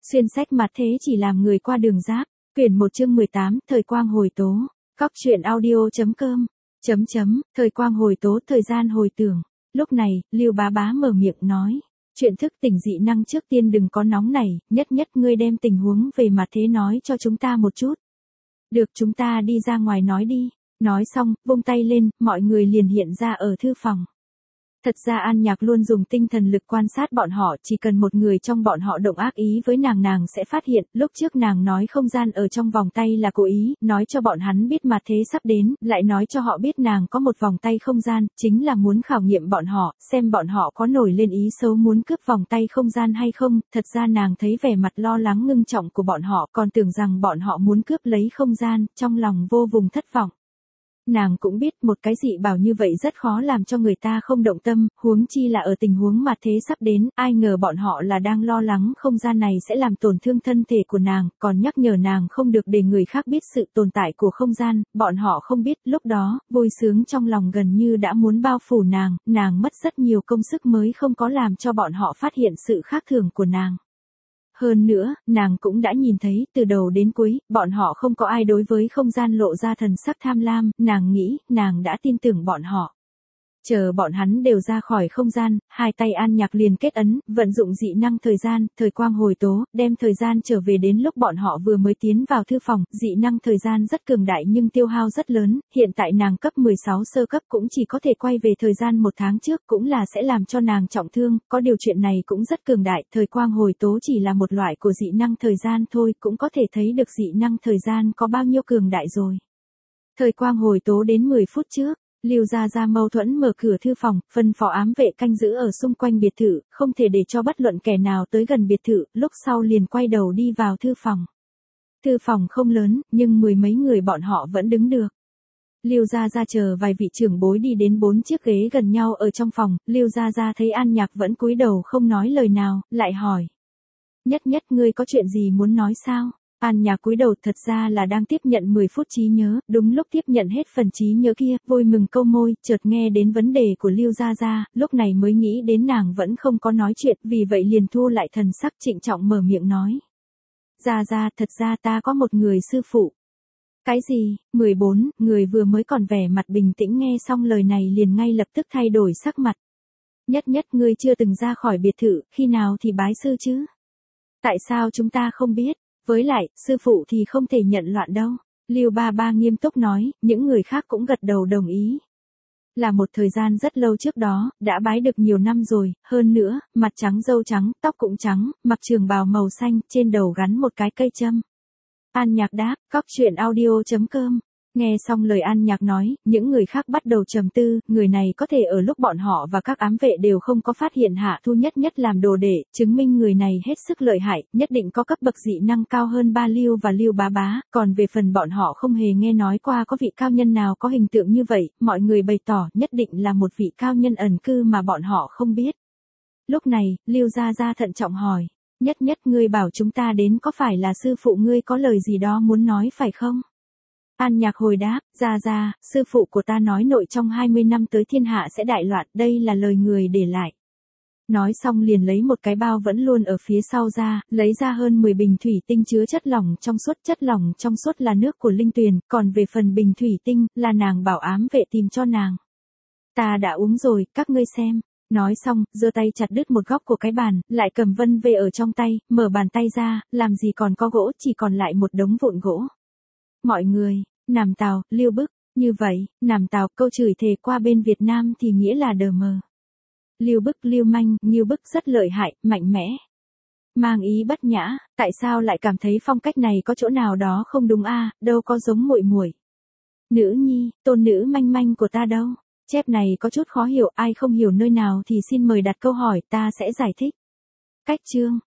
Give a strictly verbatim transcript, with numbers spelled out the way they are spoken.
Xuyên sách mặt thế chỉ làm người qua đường giáp. Quyển một chương mười tám, thời quang hồi tố. Cóc truyện audio.com. Chấm chấm, thời quang hồi tố, thời gian hồi tưởng. Lúc này, Lưu Bá Bá mở miệng nói. Chuyện thức tỉnh dị năng trước tiên đừng có nóng này, nhất nhất ngươi đem tình huống về mặt thế nói cho chúng ta một chút. Được, chúng ta đi ra ngoài nói đi. Nói xong, vung tay lên, mọi người liền hiện ra ở thư phòng. Thật ra An Nhạc luôn dùng tinh thần lực quan sát bọn họ, chỉ cần một người trong bọn họ động ác ý với nàng nàng sẽ phát hiện, lúc trước nàng nói không gian ở trong vòng tay là cố ý, nói cho bọn hắn biết mặt thế sắp đến, lại nói cho họ biết nàng có một vòng tay không gian, chính là muốn khảo nghiệm bọn họ, xem bọn họ có nổi lên ý xấu muốn cướp vòng tay không gian hay không, thật ra nàng thấy vẻ mặt lo lắng ngưng trọng của bọn họ, còn tưởng rằng bọn họ muốn cướp lấy không gian, trong lòng vô cùng thất vọng. Nàng cũng biết một cái dị bảo như vậy rất khó làm cho người ta không động tâm, huống chi là ở tình huống mà thế sắp đến, ai ngờ bọn họ là đang lo lắng không gian này sẽ làm tổn thương thân thể của nàng, còn nhắc nhở nàng không được để người khác biết sự tồn tại của không gian, bọn họ không biết, lúc đó, vui sướng trong lòng gần như đã muốn bao phủ nàng, nàng mất rất nhiều công sức mới không có làm cho bọn họ phát hiện sự khác thường của nàng. Hơn nữa, nàng cũng đã nhìn thấy, từ đầu đến cuối, bọn họ không có ai đối với không gian lộ ra thần sắc tham lam, nàng nghĩ, nàng đã tin tưởng bọn họ. Chờ bọn hắn đều ra khỏi không gian, hai tay An Nhạc liền kết ấn, vận dụng dị năng thời gian, thời quang hồi tố, đem thời gian trở về đến lúc bọn họ vừa mới tiến vào thư phòng, dị năng thời gian rất cường đại nhưng tiêu hao rất lớn, hiện tại nàng cấp mười sáu sơ cấp cũng chỉ có thể quay về thời gian một tháng trước, cũng là sẽ làm cho nàng trọng thương, có điều chuyện này cũng rất cường đại, thời quang hồi tố chỉ là một loại của dị năng thời gian thôi, cũng có thể thấy được dị năng thời gian có bao nhiêu cường đại rồi. Thời quang hồi tố đến mười phút trước. Lưu Gia Gia mâu thuẫn mở cửa thư phòng, phân phó ám vệ canh giữ ở xung quanh biệt thự, không thể để cho bất luận kẻ nào tới gần biệt thự, lúc sau liền quay đầu đi vào thư phòng. Thư phòng không lớn, nhưng mười mấy người bọn họ vẫn đứng được. Lưu Gia Gia chờ vài vị trưởng bối đi đến bốn chiếc ghế gần nhau ở trong phòng, Lưu Gia Gia thấy An Nhạc vẫn cúi đầu không nói lời nào, lại hỏi. Nhất nhất ngươi có chuyện gì muốn nói sao? An Nhạc cúi đầu thật ra là đang tiếp nhận mười phút trí nhớ, đúng lúc tiếp nhận hết phần trí nhớ kia, vui mừng câu môi, chợt nghe đến vấn đề của Lưu Gia Gia, lúc này mới nghĩ đến nàng vẫn không có nói chuyện, vì vậy liền thu lại thần sắc trịnh trọng mở miệng nói. Gia Gia, thật ra ta có một người sư phụ. Cái gì? mười bốn, người vừa mới còn vẻ mặt bình tĩnh nghe xong lời này liền ngay lập tức thay đổi sắc mặt. Nhất nhất ngươi chưa từng ra khỏi biệt thự, khi nào thì bái sư chứ? Tại sao chúng ta không biết? Với lại, sư phụ thì không thể nhận loạn đâu. Lưu Ba Ba nghiêm túc nói, những người khác cũng gật đầu đồng ý. Là một thời gian rất lâu trước đó, đã bái được nhiều năm rồi, hơn nữa, mặt trắng râu trắng, tóc cũng trắng, mặc trường bào màu xanh, trên đầu gắn một cái cây châm. An Nhạc đáp, cóc truyện audio.com. Nghe xong lời An Nhạc nói, những người khác bắt đầu trầm tư, người này có thể ở lúc bọn họ và các ám vệ đều không có phát hiện Hạ Thu Nhất Nhất làm đồ đệ, chứng minh người này hết sức lợi hại, nhất định có cấp bậc dị năng cao hơn Ba Lưu và Lưu Bá Bá, còn về phần bọn họ không hề nghe nói qua có vị cao nhân nào có hình tượng như vậy, mọi người bày tỏ nhất định là một vị cao nhân ẩn cư mà bọn họ không biết. Lúc này, Lưu Gia Gia thận trọng hỏi, Nhất Nhất ngươi bảo chúng ta đến có phải là sư phụ ngươi có lời gì đó muốn nói phải không? An Nhạc hồi đáp, Gia Gia, sư phụ của ta nói nội trong hai mươi năm tới thiên hạ sẽ đại loạn, đây là lời người để lại. Nói xong liền lấy một cái bao vẫn luôn ở phía sau ra, lấy ra hơn mười bình thủy tinh chứa chất lỏng trong suốt, chất lỏng trong suốt là nước của linh tuyền, còn về phần bình thủy tinh, là nàng bảo ám vệ tìm cho nàng. Ta đã uống rồi, các ngươi xem. Nói xong, giơ tay chặt đứt một góc của cái bàn, lại cầm vân về ở trong tay, mở bàn tay ra, làm gì còn có gỗ, chỉ còn lại một đống vụn gỗ. Mọi người, Nam Tào, Lưu Bức, như vậy, Nam Tào, câu chửi thề qua bên Việt Nam thì nghĩa là đờ mờ. Lưu Bức, Lưu Manh, Lưu Bức rất lợi hại, mạnh mẽ. Mang ý bất nhã, tại sao lại cảm thấy phong cách này có chỗ nào đó không đúng a, à, đâu có giống muội muội. Nữ nhi, tôn nữ manh manh của ta đâu? Chép này có chút khó hiểu, ai không hiểu nơi nào thì xin mời đặt câu hỏi, ta sẽ giải thích. Cách chương